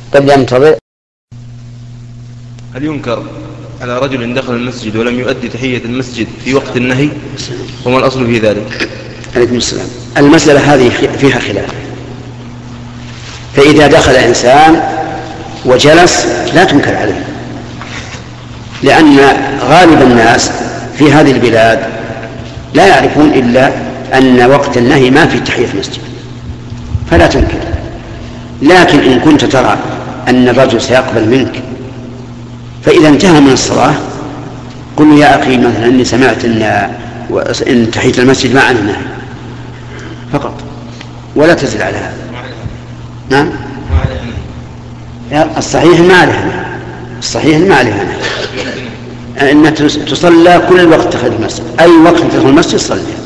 قد ينتظر. هل ينكر على رجل دخل المسجد ولم يؤدي تحية المسجد في وقت النهي؟ وما الأصل في ذلك؟ عليكم السلام. المسألة هذه فيها خلاف. فإذا دخل إنسان وجلس لا تنكر عليه، لأن غالب الناس في هذه البلاد لا يعرفون إلا أن وقت النهي ما في تحية المسجد، فلا تنكر. لكن إن كنت ترى أن الرجل سيقبل منك فإذا انتهى من الصلاة قل يا أخي مثلا إني سمعت إن تحية المسجد ما عنه نهي فقط، ولا تزل على هذا. نعم، الصحيح ما عليها، الصحيح ما عليها أن تصلى كل وقت داخل المسجد، أي وقت تدخل المسجد صلي.